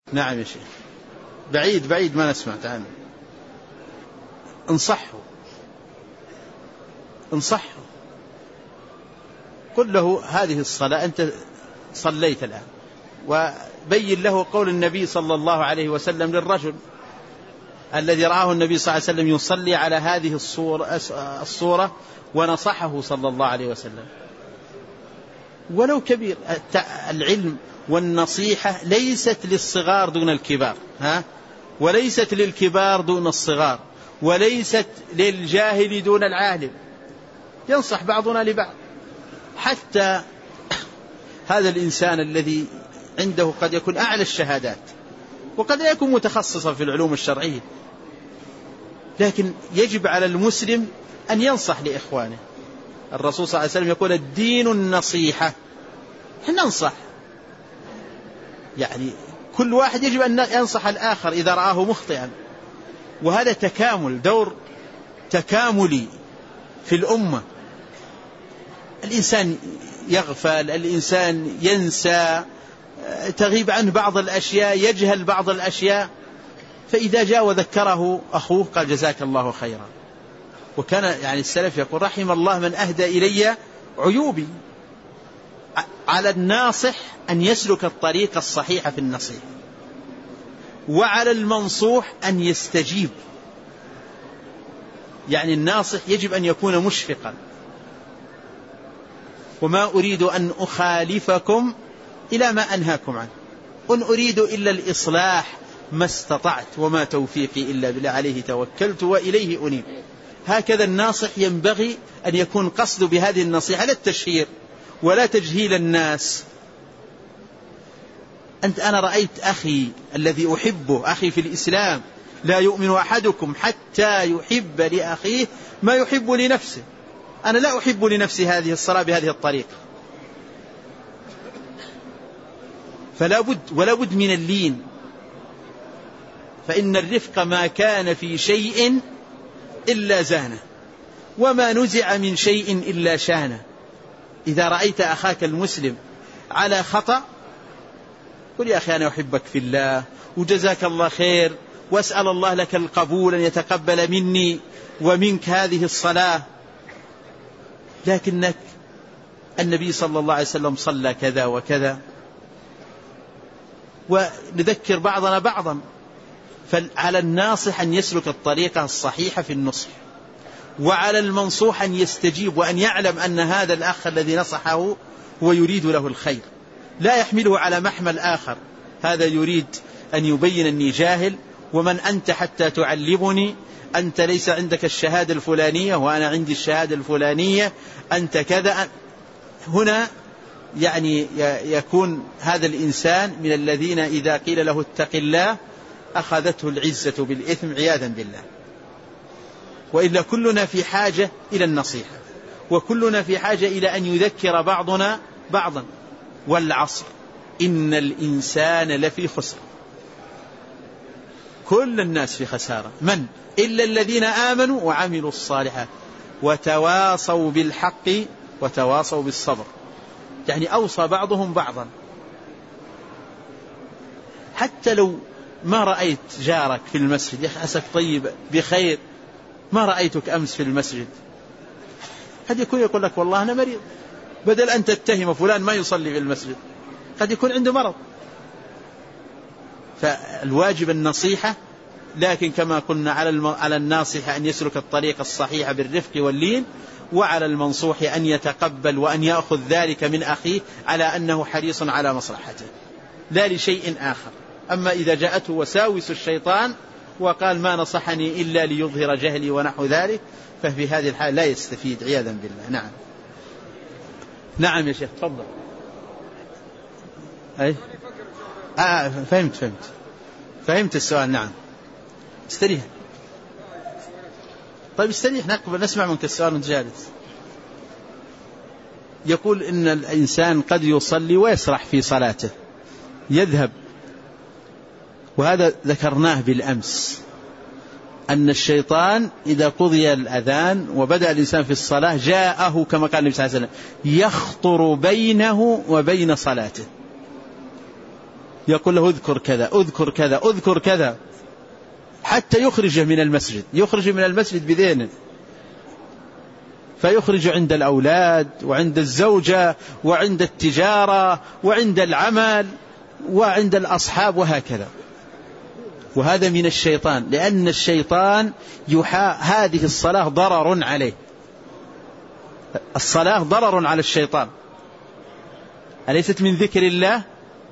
نعم يا شيخ، بعيد ما نسمع. تعال انصحه قل له هذه الصلاة أنت صليت الآن، وبين له قول النبي صلى الله عليه وسلم للرجل الذي رآه النبي صلى الله عليه وسلم يصلي على هذه الصورة ونصحه صلى الله عليه وسلم. ولو كبير، العلم والنصيحة ليست للصغار دون الكبار، وليست للكبار دون الصغار، وليست للجاهل دون العالم، ينصح بعضنا لبعض. حتى هذا الإنسان الذي عنده قد يكون أعلى الشهادات وقد يكون متخصصا في العلوم الشرعية، لكن يجب على المسلم أن ينصح لإخوانه. الرسول صلى الله عليه وسلم يقول الدين النصيحة، ننصح، يعني كل واحد يجب أن ينصح الآخر إذا رآه مخطئا. وهذا تكامل، دور تكاملي في الأمة. الإنسان يغفل، الإنسان ينسى، تغيب عنه بعض الأشياء، يجهل بعض الأشياء، فإذا جاء وذكره أخوه قال جزاك الله خيرا. وكان يعني السلف يقول رحم الله من أهدى إلي عيوبي. على الناصح أن يسلك الطريق الصحيح في النصيحة، وعلى المنصوح أن يستجيب. يعني الناصح يجب أن يكون مشفقا. وما أريد أن أخالفكم إلى ما أنهاكم عنه، إن أريد إلا الإصلاح ما استطعت وما توفيقي إلا بالله عليه توكلت وإليه أنيب. هكذا الناصح ينبغي أن يكون قصد بهذه النصيحة لا التشهير ولا تجهيل الناس. أنا رأيت أخي الذي أحبه، أخي في الإسلام، لا يؤمن أحدكم حتى يحب لأخيه ما يحب لنفسه. أنا لا أحب لنفسي هذه الصلاة بهذه الطريقة. ولا بد من اللين، فإن الرفق ما كان في شيء إلا زانه، وما نزع من شيء إلا شانه. إذا رأيت أخاك المسلم على خطأ قل يا أخي أنا أحبك في الله وجزاك الله خير، وأسأل الله لك القبول أن يتقبل مني ومنك هذه الصلاة، لكنك النبي صلى الله عليه وسلم صلى كذا وكذا، ونذكر بعضنا بعضا. فعلى الناصح أن يسلك الطريقة الصحيحة في النصح، وعلى المنصوح أن يستجيب وأن يعلم أن هذا الأخ الذي نصحه هو يريد له الخير، لا يحمله على محمل آخر، هذا يريد أن يبين أني جاهل، ومن أنت حتى تعلمني، أنت ليس عندك الشهادة الفلانية وأنا عندي الشهادة الفلانية، أنت كذا. هنا يعني يكون هذا الإنسان من الذين إذا قيل له اتق الله أخذته العزة بالإثم عياذا بالله. وإلا كلنا في حاجة إلى النصيحة، وكلنا في حاجة إلى أن يذكر بعضنا بعضا. والعصر إن الإنسان لفي خسر، كل الناس في خسارة، من إلا الذين آمنوا وعملوا الصالحات وتواصوا بالحق وتواصوا بالصبر. يعني أوصى بعضهم بعضا. حتى لو ما رأيت جارك في المسجد، يا أخي عساك طيب بخير، ما رأيتك أمس في المسجد، قد يكون يقول لك والله أنا مريض، بدل أن تتهم فلان ما يصلي في المسجد، قد يكون عنده مرض. فالواجب النصيحة، لكن كما قلنا على الناصح أن يسلك الطريق الصحيح بالرفق واللين، وعلى المنصوح أن يتقبل وأن يأخذ ذلك من أخيه على أنه حريص على مصلحته لا لشيء آخر. أما إذا جاءته وساوس الشيطان وقال ما نصحني إلا ليظهر جهلي ونحو ذلك، ففي هذه الحالة لا يستفيد عياذا بالله. نعم يا شيخ تفضل. أي فهمت السؤال. نعم استريح. طيب استريح، نقبل نسمع منك السؤال وانت جالس. يقول إن الإنسان قد يصلي ويسرح في صلاته، يذهب، وهذا ذكرناه بالأمس، أن الشيطان إذا قضي الأذان وبدأ الإنسان في الصلاة جاءه كما قال النبي صلى الله عليه وسلم يخطر بينه وبين صلاته. يقول له اذكر كذا اذكر كذا اذكر كذا، حتى يخرجه من المسجد، يخرج من المسجد بذهنه، فيخرج عند الأولاد وعند الزوجة وعند التجارة وعند العمل وعند الأصحاب وهكذا. وهذا من الشيطان، لأن الشيطان هذه الصلاة ضرر عليه، الصلاة ضرر على الشيطان، أليست من ذكر الله؟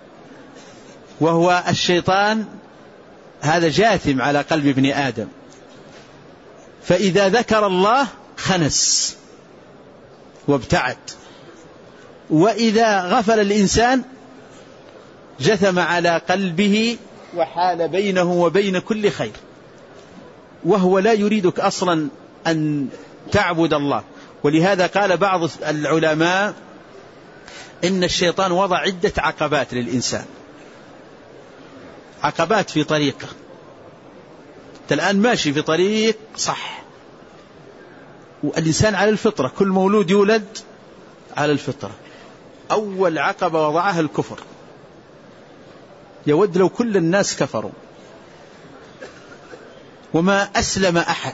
وهو الشيطان هذا جاثم على قلب ابن آدم، فإذا ذكر الله خنس وابتعد، وإذا غفل الإنسان جثم على قلبه وحال بينه وبين كل خير، وهو لا يريدك أصلا أن تعبد الله. ولهذا قال بعض العلماء إن الشيطان وضع عدة عقبات للإنسان، عقبات في طريقه. أنت الآن ماشي في طريق صح، والإنسان على الفطرة، كل مولود يولد على الفطرة. أول عقبة وضعها الكفر، يود لو كل الناس كفروا، وما أسلم أحد.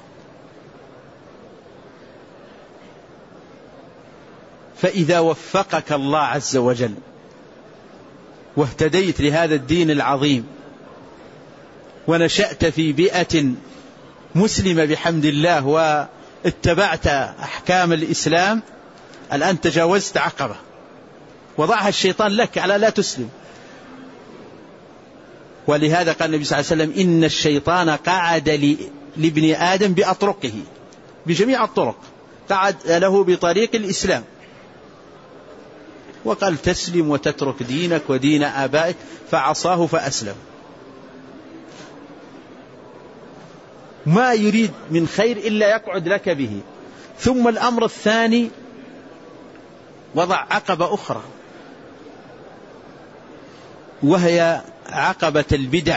فإذا وفقك الله عز وجل واهتديت لهذا الدين العظيم ونشأت في بيئة مسلمة بحمد الله واتبعت أحكام الإسلام، الآن تجاوزت عقبة وضعها الشيطان لك على لا تسلم. ولهذا قال النبي صلى الله عليه وسلم إن الشيطان قعد لابن آدم بأطرقه، بجميع الطرق، قعد له بطريق الإسلام، وقال تسلم وتترك دينك ودين آبائك، فعصاه فأسلم. ما يريد من خير إلا يقعد لك به. ثم الأمر الثاني وضع عقبة أخرى، وهي عقبة البدع.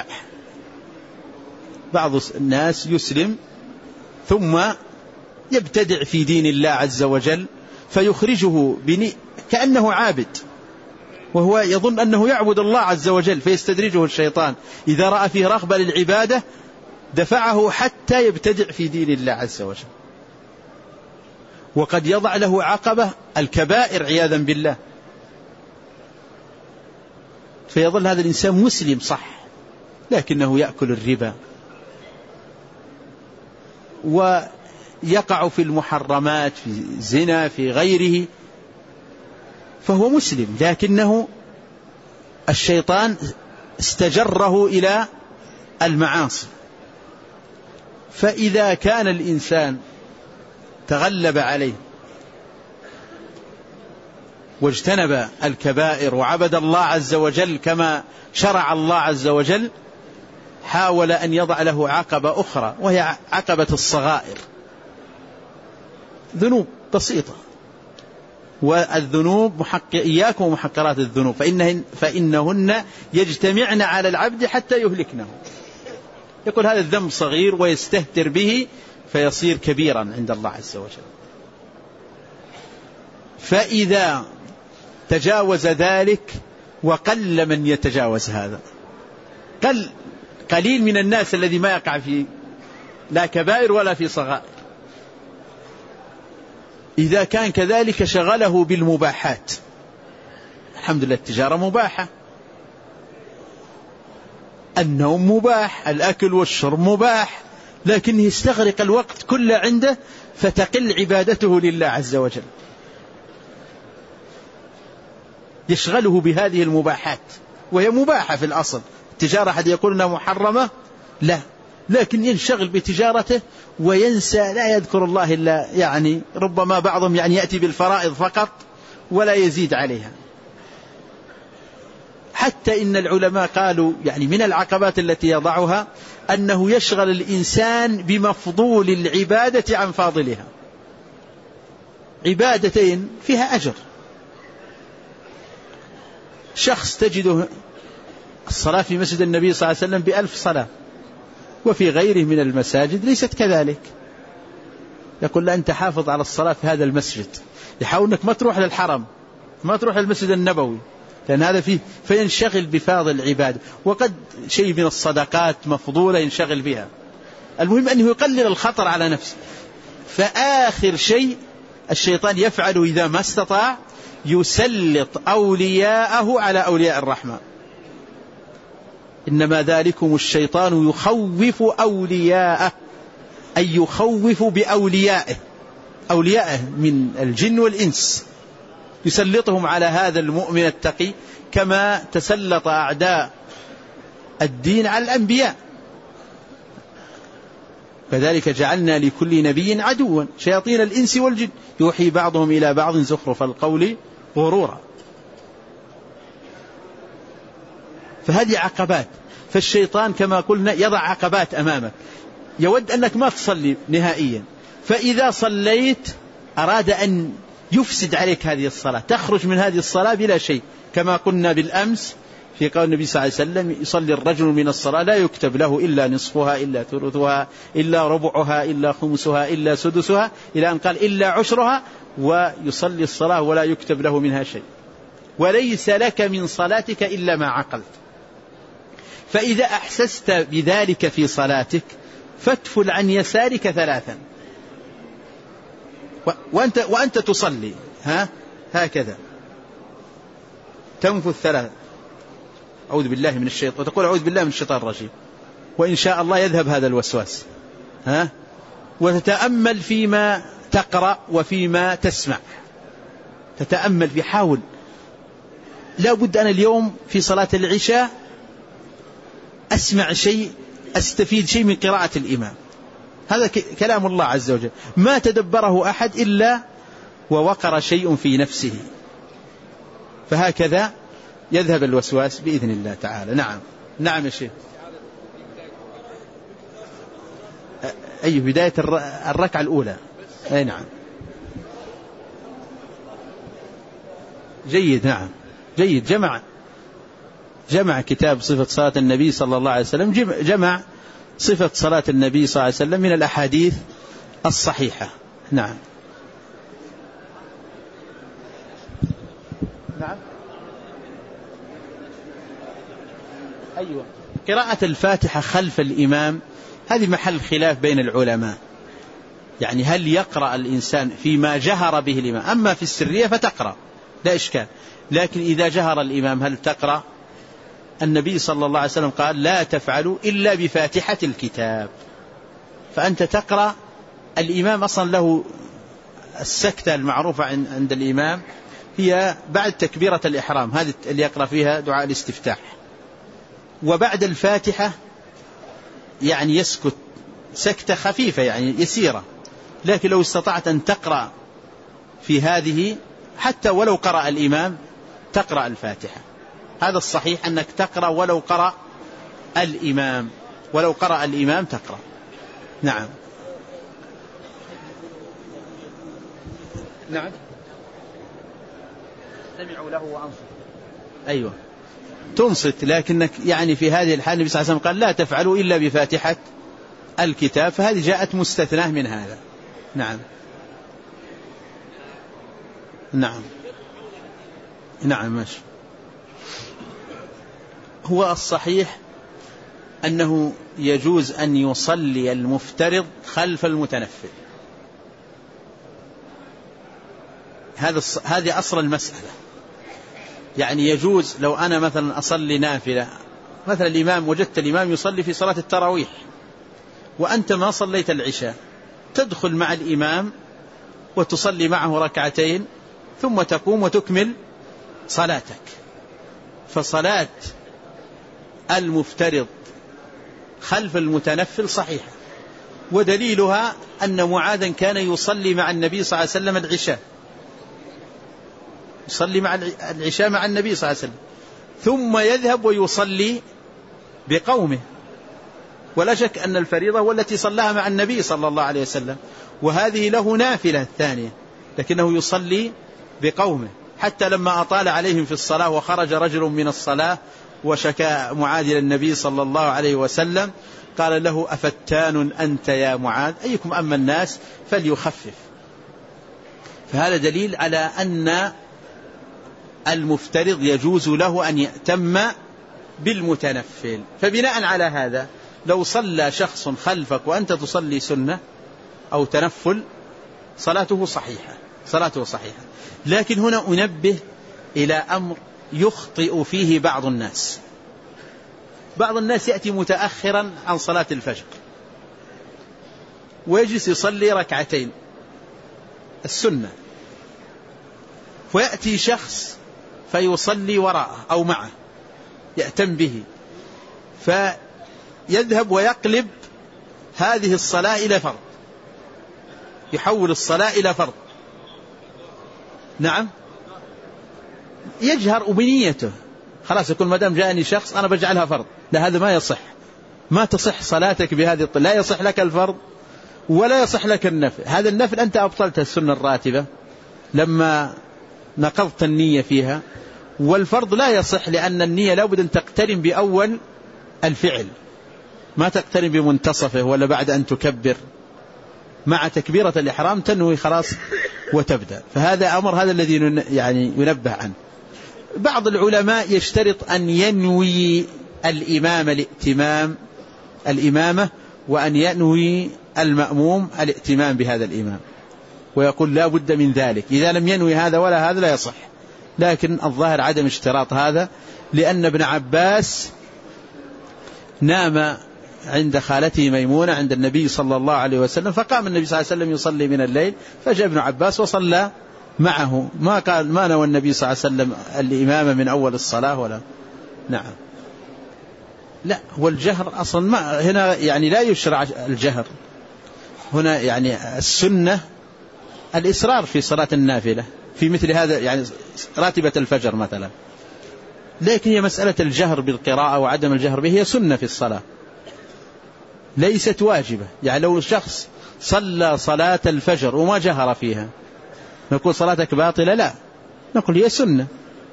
بعض الناس يسلم ثم يبتدع في دين الله عز وجل، فيخرجه كأنه عابد، وهو يظن أنه يعبد الله عز وجل، فيستدرجه الشيطان إذا رأى فيه رغبة للعبادة دفعه حتى يبتدع في دين الله عز وجل. وقد يضع له عقبة الكبائر عياذا بالله، فيظل هذا الإنسان مسلم صح، لكنه يأكل الربا ويقع في المحرمات، في زنا، في غيره، فهو مسلم لكنه الشيطان استجره إلى المعاصي. فإذا كان الإنسان تغلب عليه واجتنب الكبائر وعبد الله عز وجل كما شرع الله عز وجل، حاول أن يضع له عقبة أخرى، وهي عقبة الصغائر، ذنوب بسيطة. والذنوب إياكم ومحقرات الذنوب فإنهن يجتمعن على العبد حتى يهلكنه. يقول هذا الذنب صغير ويستهتر به فيصير كبيرا عند الله عز وجل. فإذا تجاوز ذلك، وقل من يتجاوز هذا، قليل من الناس الذي ما يقع في لا كبائر ولا في صغائر. إذا كان كذلك شغله بالمباحات، الحمد لله التجارة مباحة، النوم مباح، الأكل والشرب مباح، لكنه يستغرق الوقت كله عنده فتقل عبادته لله عز وجل. يشغله بهذه المباحات، وهي مباحة في الأصل. التجارة أحد يقول أنها محرمة؟ لا، لكن ينشغل بتجارته وينسى، لا يذكر الله إلا يعني ربما بعضهم يعني يأتي بالفرائض فقط ولا يزيد عليها. حتى إن العلماء قالوا يعني من العقبات التي يضعها أنه يشغل الإنسان بمفضول العبادة عن فاضلها. عبادتين فيها أجر، شخص تجده الصلاة في مسجد النبي صلى الله عليه وسلم ب1000 صلاة، وفي غيره من المساجد ليست كذلك. يقول لا، أنت حافظ على الصلاة في هذا المسجد، يحاول أنك ما تروح للحرم، ما تروح للمسجد النبوي، لأن هذا فيه فينشغل بفاضل العبادة، وقد شيء من الصدقات مفضولة ينشغل بها. المهم أنه يقلل الخطر على نفسه. فآخر شيء الشيطان يفعله إذا ما استطاع يسلط أولياءه على أولياء الرحمن. إنما ذلكم الشيطان يخوف أولياءه، أي يخوف بأوليائه، أوليائه من الجن والإنس، يسلطهم على هذا المؤمن التقي كما تسلط أعداء الدين على الأنبياء. كذلك جعلنا لكل نبي عدوا شياطين الإنس والجن يوحي بعضهم إلى بعض زخرف القول غرورا. فهذه عقبات. فالشيطان كما قلنا يضع عقبات أمامك، يود أنك ما تصلي نهائيا، فإذا صليت أراد أن يفسد عليك هذه الصلاة، تخرج من هذه الصلاة بلا شيء، كما قلنا بالأمس في قول النبي صلى الله عليه وسلم: يصلي الرجل من الصلاة لا يكتب له إلا نصفها إلا ثلثها إلا ربعها إلا خمسها إلا سدسها، إلى أن قال إلا عشرها، ويصلي الصلاة ولا يكتب له منها شيء، وليس لك من صلاتك إلا ما عقلت. فإذا أحسست بذلك في صلاتك فاتفل عن يسارك ثلاثا وأنت تصلي، هكذا تنفث ثلاثا، أعوذ بالله من الشيطان، وتقول أعوذ بالله من الشيطان الرجيم، وإن شاء الله يذهب هذا الوسواس. وتتأمل فيما تقرأ وفيما تسمع، تتأمل، بحاول. لا بد أنا اليوم في صلاة العشاء أسمع شيء، أستفيد شيء من قراءة الإمام. هذا كلام الله عز وجل ما تدبره أحد إلا ووقر شيء في نفسه، فهكذا يذهب الوسواس بإذن الله تعالى. نعم يا شيخ. أي بداية الركعة الأولى. أي نعم، جيد. نعم جيد. جمع كتاب صفة صلاة النبي صلى الله عليه وسلم، جمع صفة صلاة النبي صلى الله عليه وسلم من الأحاديث الصحيحة. نعم. أيوة. قراءة الفاتحة خلف الإمام هذه محل خلاف بين العلماء، يعني هل يقرأ الإنسان فيما جهر به الإمام؟ أما في السرية فتقرأ لا إشكال، لكن إذا جهر الإمام هل تقرأ؟ النبي صلى الله عليه وسلم قال: لا تفعلوا إلا بفاتحة الكتاب. فأنت تقرأ، الإمام أصلا له السكتة المعروفة عند الإمام هي بعد تكبيرة الإحرام، هذه اللي يقرأ فيها دعاء الاستفتاح، وبعد الفاتحة يعني يسكت سكتة خفيفة يعني يسيرة. لكن لو استطعت أن تقرأ في هذه حتى ولو قرأ الإمام تقرأ الفاتحة، هذا الصحيح أنك تقرأ ولو قرأ الإمام تقرأ. نعم. استمعوا له وأنصتوا. أيوة تنصت، لكنك يعني في هذه الحال النبي صلى الله عليه وسلم قال: لا تفعلوا إلا بفاتحة الكتاب، فهذه جاءت مستثناة من هذا. نعم ماشي. هو الصحيح أنه يجوز أن يصلي المفترض خلف المتنفل، هذه أصل المسألة. يعني يجوز لو أنا مثلا أصلي نافلة، مثلا الإمام وجدت الإمام يصلي في صلاة التراويح وأنت ما صليت العشاء، تدخل مع الإمام وتصلي معه ركعتين ثم تقوم وتكمل صلاتك. فصلاة المفترض خلف المتنفل صحيحة، ودليلها أن معاذا كان يصلي مع النبي صلى الله عليه وسلم العشاء، يصلي مع العشاء مع النبي صلى الله عليه وسلم، ثم يذهب ويصلي بقومه. ولا شك أن الفريضة والتي صلاها مع النبي صلى الله عليه وسلم، وهذه له نافلة الثانية، لكنه يصلي بقومه. حتى لما أطال عليهم في الصلاة وخرج رجل من الصلاة وشكى معاذ إلى النبي صلى الله عليه وسلم قال له: أفتان أنت يا معاذ؟ أيكم أما الناس فليخفف. فهذا دليل على أن المفترض يجوز له أن يأتم بالمتنفل. فبناء على هذا لو صلى شخص خلفك وأنت تصلي سنة أو تنفل صلاته صحيحة. لكن هنا أنبه إلى أمر يخطئ فيه بعض الناس. بعض الناس يأتي متأخرا عن صلاة الفجر ويجلس يصلي ركعتين السنة، ويأتي شخص فيصلي وراءه أو معه يأتم به، فيذهب ويقلب هذه الصلاة إلى فرض، يحول الصلاة إلى فرض. نعم، يجهر بنيته، خلاص يقول ما دام جاءني شخص أنا بجعلها فرض. لا، هذا ما يصح، ما تصح صلاتك بهذه الطريقة. لا يصح لك الفرض ولا يصح لك النفل. هذا النفل أنت أبطلت السنة الراتبة لما نقضت النية فيها، والفرض لا يصح لأن النية لابد أن تقترن بأول الفعل، ما تقترن بمنتصفه ولا بعد أن تكبر. مع تكبيرة الإحرام تنوي خلاص وتبدأ. فهذا أمر، هذا الذي يعني ينبه عنه. بعض العلماء يشترط أن ينوي الإمامة وأن ينوي المأموم الائتمام بهذا الإمام، ويقول لا بد من ذلك. إذا لم ينوي هذا ولا هذا لا يصح. لكن الظاهر عدم اشتراط هذا، لأن ابن عباس نام عند خالته ميمونة عند النبي صلى الله عليه وسلم، فقام النبي صلى الله عليه وسلم يصلي من الليل، فجاء ابن عباس وصلى معه. ما قال ما نوى النبي صلى الله عليه وسلم الإمامة من أول الصلاة ولا. نعم، لا، والجهر أصلا ما هنا يعني لا يشرع الجهر هنا. يعني السنة الإصرار في صلاة النافلة في مثل هذا، يعني راتبة الفجر مثلا. لكن هي مسألة الجهر بالقراءة وعدم الجهر به هي سنة في الصلاة، ليست واجبة. يعني لو شخص صلى صلاة الفجر وما جهر فيها نقول صلاتك باطلة؟ لا، نقول هي سنة.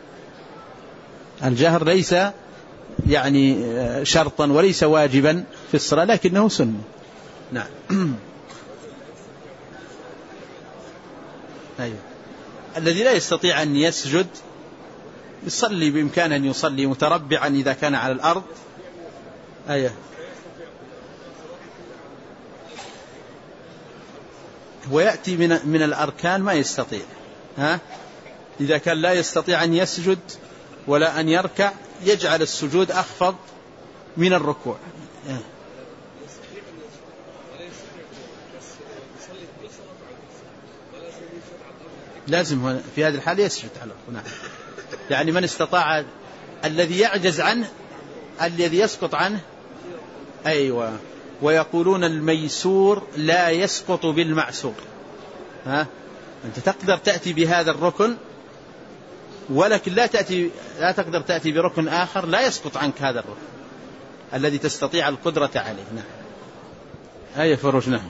الجهر ليس يعني شرطا وليس واجبا في الصلاة، لكنه سنة. نعم. أيوة. الذي لا يستطيع أن يسجد يصلي بإمكانه أن يصلي متربعا إذا كان على الأرض. أيوة. ويأتي من الأركان ما يستطيع. إذا كان لا يستطيع أن يسجد ولا أن يركع يجعل السجود أخفض من الركوع. لازم في هذه الحالة يسجد على الركوع. نعم. يعني من استطاع، الذي يعجز عنه الذي يسقط عنه. أيوة. ويقولون الميسور لا يسقط بالمعسور. أنت تقدر تأتي بهذا الركن، ولكن لا تقدر تأتي بركن آخر لا يسقط عنك هذا الركن الذي تستطيع القدرة عليه. نعم. أي فروج. نعم.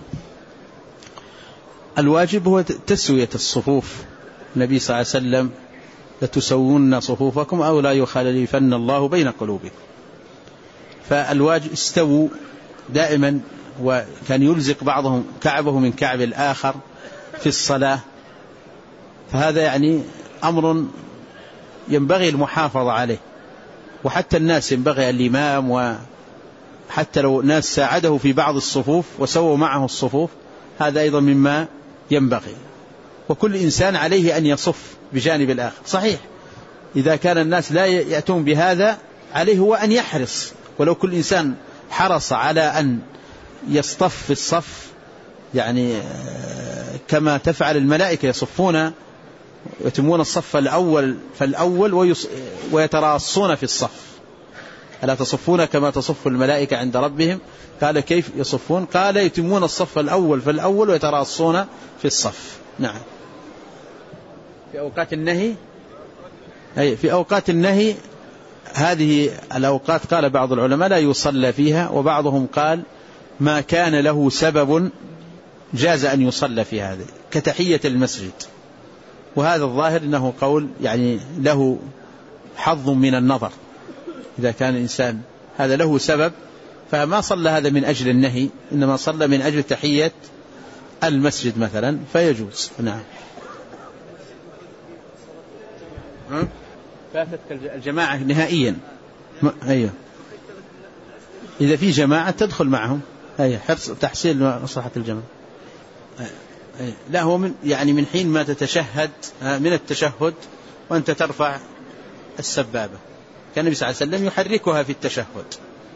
الواجب هو تسوية الصفوف. النبي صلى الله عليه وسلم لتسوون صفوفكم أو لا يخالفن الله بين قلوبكم. فالواجب استووا دائما، وكان يلزق بعضهم كعبه من كعب الآخر في الصلاة. فهذا يعني أمر ينبغي المحافظة عليه. وحتى الناس ينبغي الإمام، وحتى لو ناس ساعده في بعض الصفوف وسووا معه الصفوف، هذا أيضا مما ينبغي. وكل إنسان عليه أن يصف بجانب الآخر. صحيح إذا كان الناس لا يأتون بهذا عليه هو أن يحرص، ولو كل إنسان حرص على أن يصطف في الصف، يعني كما تفعل الملائكة يصفون ويتمون الصف الأول فالأول ويتراصون في الصف. ألا تصفون كما تصف الملائكة عند ربهم؟ قال كيف يصفون؟ قال يتمون الصف الأول فالأول ويتراصون في الصف. نعم. في أوقات النهي، في أوقات النهي هذه الأوقات قال بعض العلماء لا يصلى فيها، وبعضهم قال ما كان له سبب جاز أن يصلى في هذه كتحية المسجد. وهذا الظاهر أنه قول يعني له حظ من النظر. إذا كان الإنسان هذا له سبب فما صلى هذا من أجل النهي، إنما صلى من أجل تحية المسجد مثلا فيجوز. نعم. فاتتك الجماعة نهائيا. أيوه إذا في جماعة تدخل معهم. أيوه حرص تحصيل مصلحة الجماعة. لا هو من حين ما تتشهد من التشهد وأنت ترفع السبابة، كان النبي صلى الله عليه وسلم يحركها في التشهد.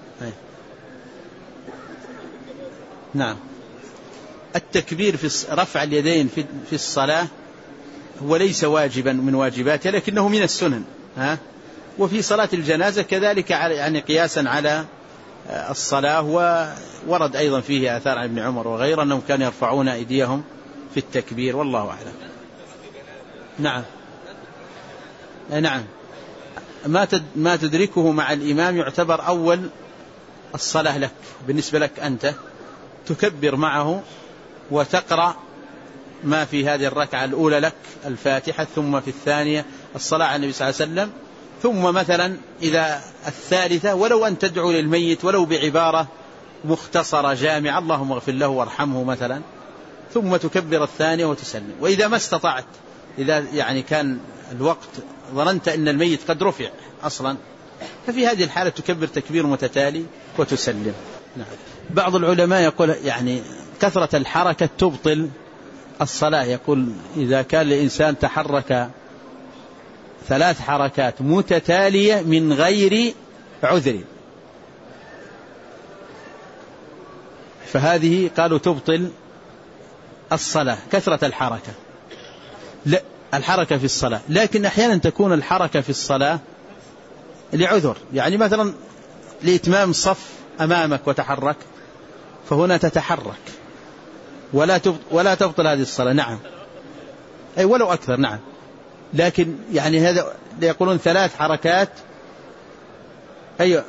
نعم. التكبير في رفع اليدين في الصلاة هو ليس واجبا من واجباتها، لكنه من السنن. وفي صلاة الجنازة كذلك يعني قياسا على الصلاة، وورد أيضا فيه آثار عن ابن عمر وغيره أنهم كانوا يرفعون أيديهم في التكبير، والله أعلم. نعم. نعم. ما تدركه مع الإمام يعتبر أول الصلاة لك، بالنسبة لك أنت تكبر معه وتقرأ ما في هذه الركعة الأولى لك الفاتحة، ثم في الثانية الصلاة على النبي صلى الله عليه وسلم، ثم مثلا إذا الثالثة ولو أن تدعو للميت ولو بعبارة مختصرة جامعة اللهم اغفر له وارحمه مثلا، ثم تكبر الثانية وتسلم. وإذا ما استطعت، إذا يعني كان الوقت ظننت أن الميت قد رفع أصلا، ففي هذه الحالة تكبر تكبير متتالي وتسلم. نعم. بعض العلماء يقول يعني كثرة الحركة تبطل الصلاة، يقول إذا كان الإنسان تحرك 3 حركات متتالية من غير عذر فهذه قالوا تبطل الصلاة، كثرة الحركة. لا الحركة في الصلاة، لكن أحيانا تكون الحركة في الصلاة لعذر، يعني مثلا لإتمام صف أمامك وتحرك، فهنا تتحرك ولا تبطل هذه الصلاة. نعم. أي ولو أكثر. نعم. لكن يعني هذا يقولون 3 حركات أي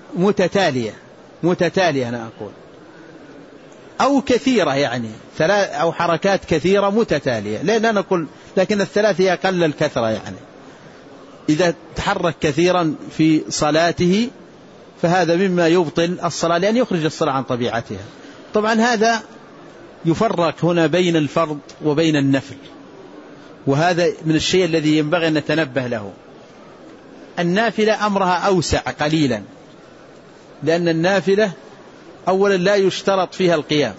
متتالية أنا أقول، أو كثيرة، يعني 3 أو حركات كثيرة متتالية، لا نقول، لكن 3 هي أقل الكثرة. يعني إذا تحرك كثيرا في صلاته فهذا مما يبطل الصلاة، لأن يخرج الصلاة عن طبيعتها. طبعا هذا يفرق هنا بين الفرض وبين النفل، وهذا من الشيء الذي ينبغي أن نتنبه له. النافلة أمرها أوسع قليلا، لأن النافلة أولا لا يشترط فيها القيام.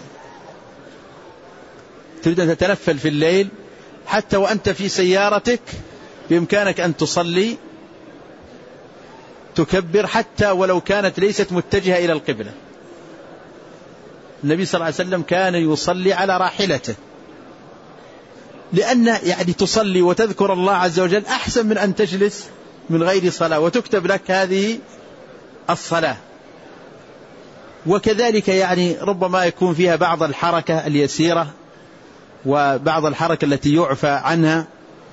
تريد أن تتنفل في الليل حتى وأنت في سيارتك بإمكانك أن تصلي تكبر، حتى ولو كانت ليست متجهة إلى القبلة. النبي صلى الله عليه وسلم كان يصلي على راحلته، لأن يعني تصلي وتذكر الله عز وجل أحسن من أن تجلس من غير صلاة وتكتب لك هذه الصلاة. وكذلك يعني ربما يكون فيها بعض الحركة اليسيرة وبعض الحركة التي يعفى عنها،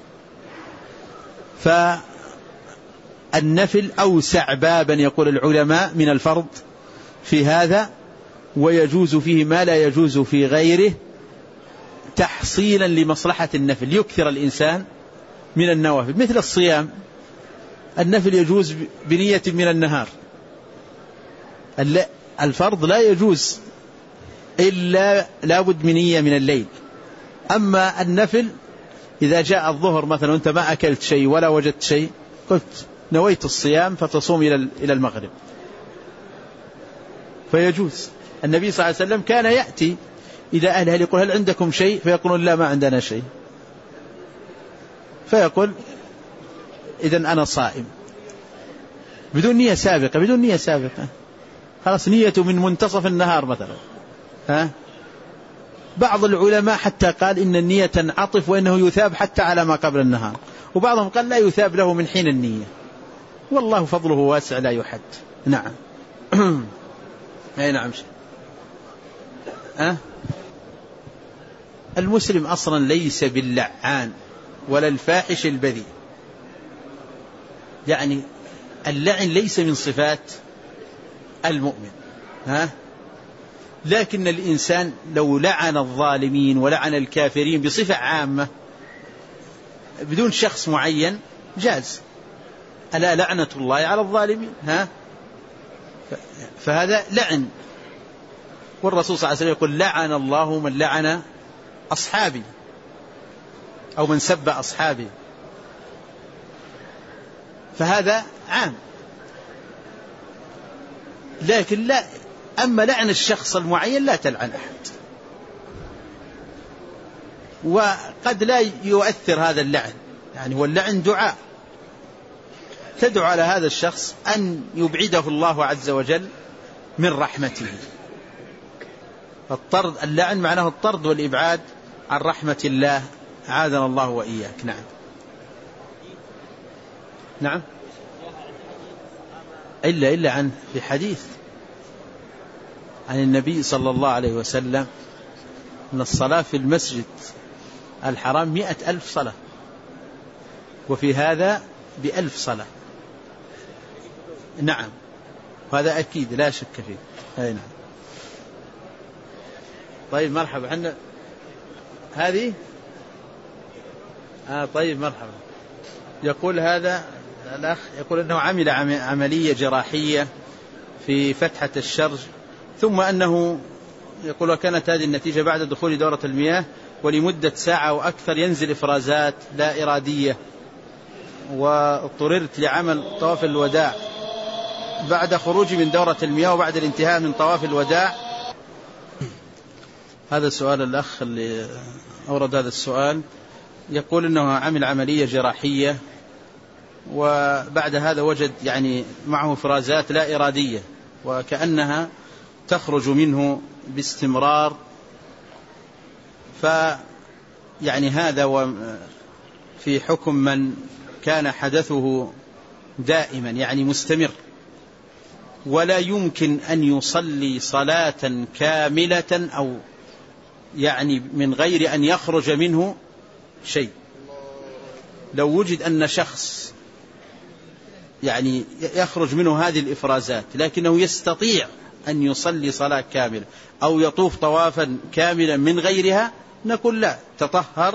فالنفل أوسع بابا يقول العلماء من الفرض في هذا، ويجوز فيه ما لا يجوز في غيره تحصيلا لمصلحة النفل. يكثر الإنسان من النوافل، مثل الصيام، النفل يجوز بنية من النهار، الفرض لا يجوز إلا لابد من نية من الليل. أما النفل إذا جاء الظهر مثلا وأنت ما أكلت شيء ولا وجدت شيء، قلت نويت الصيام فتصوم إلى المغرب، فيجوز. النبي صلى الله عليه وسلم كان يأتي إلى أهله يقول هل عندكم شيء؟ فيقولون لا ما عندنا شيء، فيقول إذن أنا صائم، بدون نية سابقة، خلاص نيته من منتصف النهار مثلا. بعض العلماء حتى قال إن النية تنعطف وإنه يثاب حتى على ما قبل النهار، وبعضهم قال لا يثاب له من حين النية، والله فضله واسع لا يحد. نعم. أي نعم. المسلم أصلا ليس باللعان ولا الفاحش البذيء، يعني اللعن ليس من صفات المؤمن. لكن الإنسان لو لعن الظالمين ولعن الكافرين بصفة عامة بدون شخص معين جاز. ألا لعنة الله على الظالمين، فهذا لعن. والرسول صلى الله عليه وسلم يقول لعن الله من لعن أصحابي أو من سب أصحابي. فهذا عام. لكن لا، أما لعن الشخص المعين لا تلعن أحد، وقد لا يؤثر هذا اللعن، يعني هو اللعن دعاء، تدعو على هذا الشخص أن يبعده الله عز وجل من رحمته. الطرد، اللعن معناه الطرد والإبعاد عن رحمة الله، عاذنا الله وإياك. نعم. نعم. إلا عن في حديث عن النبي صلى الله عليه وسلم أن الصلاة في المسجد الحرام 100,000 صلاة، وفي هذا ب1000 صلاة. نعم، وهذا أكيد لا شك فيه. أي نعم. طيب مرحبا. عندنا هذه طيب مرحبا. يقول هذا الأخ يقول أنه عمل عملية جراحية في فتحة الشرج، ثم أنه يقول وكانت هذه النتيجة بعد دخول دورة المياه، ولمدة ساعة وأكثر ينزل إفرازات لا إرادية، واضطررت لعمل طواف الوداع بعد خروجي من دورة المياه وبعد الانتهاء من طواف الوداع. هذا سؤال الأخ اللي أورد هذا السؤال، يقول أنه عمل عملية جراحية وبعد هذا وجد يعني معه إفرازات لا إرادية وكأنها تخرج منه باستمرار، فيعني هذا في حكم من كان حدثه دائما يعني مستمر، ولا يمكن أن يصلي صلاة كاملة أو يعني من غير أن يخرج منه شيء. لو وجد أن شخص يعني يخرج منه هذه الإفرازات لكنه يستطيع أن يصلي صلاة كاملة أو يطوف طوافا كاملا من غيرها، نقول لا، تطهر،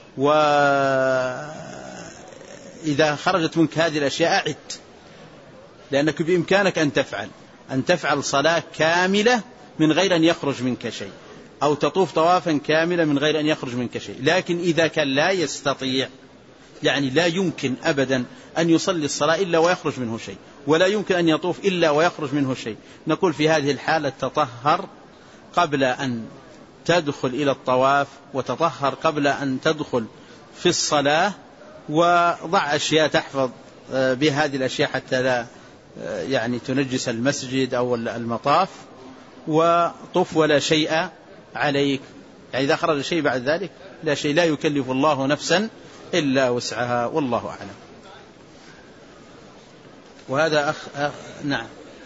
وإذا خرجت منك هذه الأشياء أعد، لأنك بإمكانك أن تفعل صلاة كاملة من غير أن يخرج منك شيء، أو تطوف طوافا كاملا من غير أن يخرج منك شيء. لكن إذا كان لا يستطيع، يعني لا يمكن أبدا أن يصلي الصلاة إلا ويخرج منه شيء، ولا يمكن أن يطوف إلا ويخرج منه شيء، نقول في هذه الحالة تطهر قبل أن تدخل إلى الطواف، وتطهر قبل أن تدخل في الصلاة، وضع أشياء تحفظ بهذه الأشياء حتى لا يعني تنجس المسجد أو المطاف، وطف ولا شيء عليك. يعني إذا خرج شيء بعد ذلك لا شيء، لا يكلف الله نفسا إلا وسعها، والله أعلم. وهذا نعم.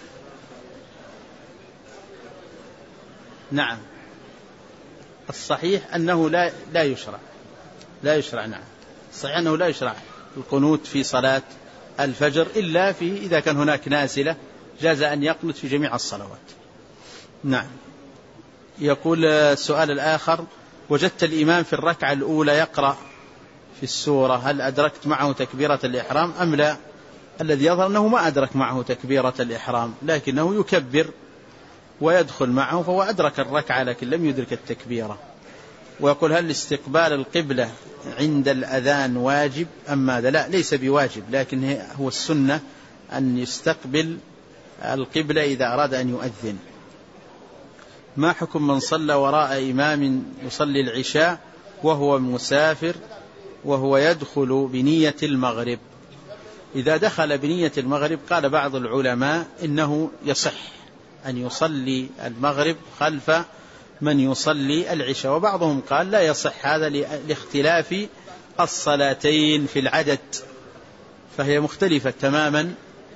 نعم، الصحيح أنه لا يشرع. نعم، الصحيح أنه لا يشرع القنوت في صلاة الفجر إلا إذا كان هناك نازلة جاز أن يقنت في جميع الصلوات. نعم. يقول السؤال الآخر: وجدت الإمام في الركعة الأولى يقرأ في السورة، هل أدركت معه تكبيرة الإحرام أم لا؟ الذي يظهر أنه ما أدرك معه تكبيرة الإحرام، لكنه يكبر ويدخل معه، فهو أدرك الركعة لكن لم يدرك التكبيرة. ويقول: هل استقبال القبلة عند الأذان واجب أم ماذا؟ لا، ليس بواجب، لكن هو السنة أن يستقبل القبلة إذا أراد أن يؤذن. ما حكم من صلى وراء إمام يصلي العشاء وهو مسافر وهو يدخل بنية المغرب؟ إذا دخل بنية المغرب قال بعض العلماء إنه يصح أن يصلي المغرب خلف من يصلي العشاء، وبعضهم قال لا يصح هذا لاختلاف الصلاتين في العدد، فهي مختلفة تماما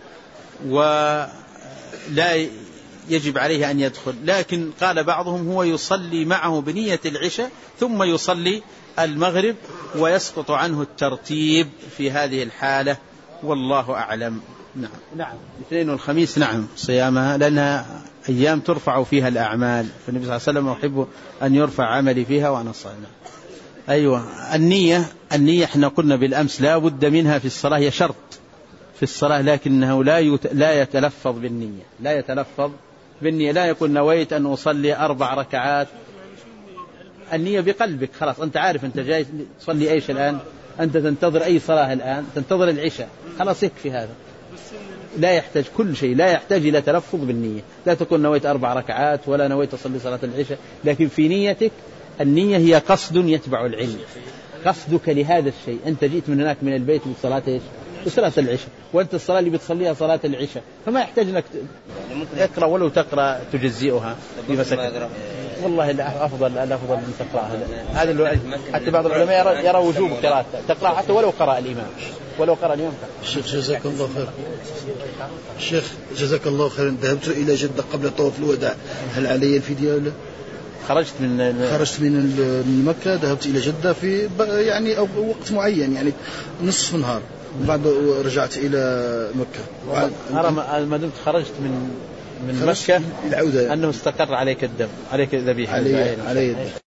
ولا يجب عليه أن يدخل. لكن قال بعضهم هو يصلي معه بنية العشاء ثم يصلي المغرب ويسقط عنه الترتيب في هذه الحالة، والله أعلم. نعم. الاثنين والخميس نعم صيامها، لأنها أيام ترفع فيها الأعمال، فالنبي صلى الله عليه وسلم يحب أن يرفع عملي فيها وأنا صائم. أيوة، النية احنا قلنا بالأمس لا بد منها في الصلاة، هي شرط في الصلاة، لكنه لا يتلفظ بالنية، لا يقول نويت أن أصلي 4 ركعات. النية بقلبك، خلاص أنت عارف أنت جاي تصلي إيش الآن، أنت تنتظر أي صلاة الآن، تنتظر العشاء، خلاص يكفي هذا. لا يحتاج كل شيء، لا يحتاج إلى تلفظ بالنية. لا تكون نويت 4 ركعات ولا نويت أصلي صلاة العشاء، لكن في نيتك النية هي قصد يتبع العلم، قصدك لهذا الشيء. أنت جيت من هناك من البيت لصلاة إيش؟ لصلاة العشاء، وأنت الصلاة اللي بتصليها صلاة العشاء، فما يحتاج أنك اقرأ ولو تقرأ تجزئها في مسكة. والله الأفضل أن تقرأها. هذا اللي حتى بعض العلماء يرى وجوب قراءتها، تقرأ حتى ولو قرأ الإمام، ولو قرأ الإمام. الشيخ جزاك الله خير. الشيخ جزاك الله خير. ذهبت إلى جدة قبل طواف الوداع، هل علي الفدية؟ خرجت من مكة، ذهبت إلى جدة في يعني أو وقت معين، يعني نصف نهار، وبعد رجعت إلى مكة. أرى ما دمت خرجت من مكة العودة، أنه استقر عليك الدم، عليك ذبيحة علي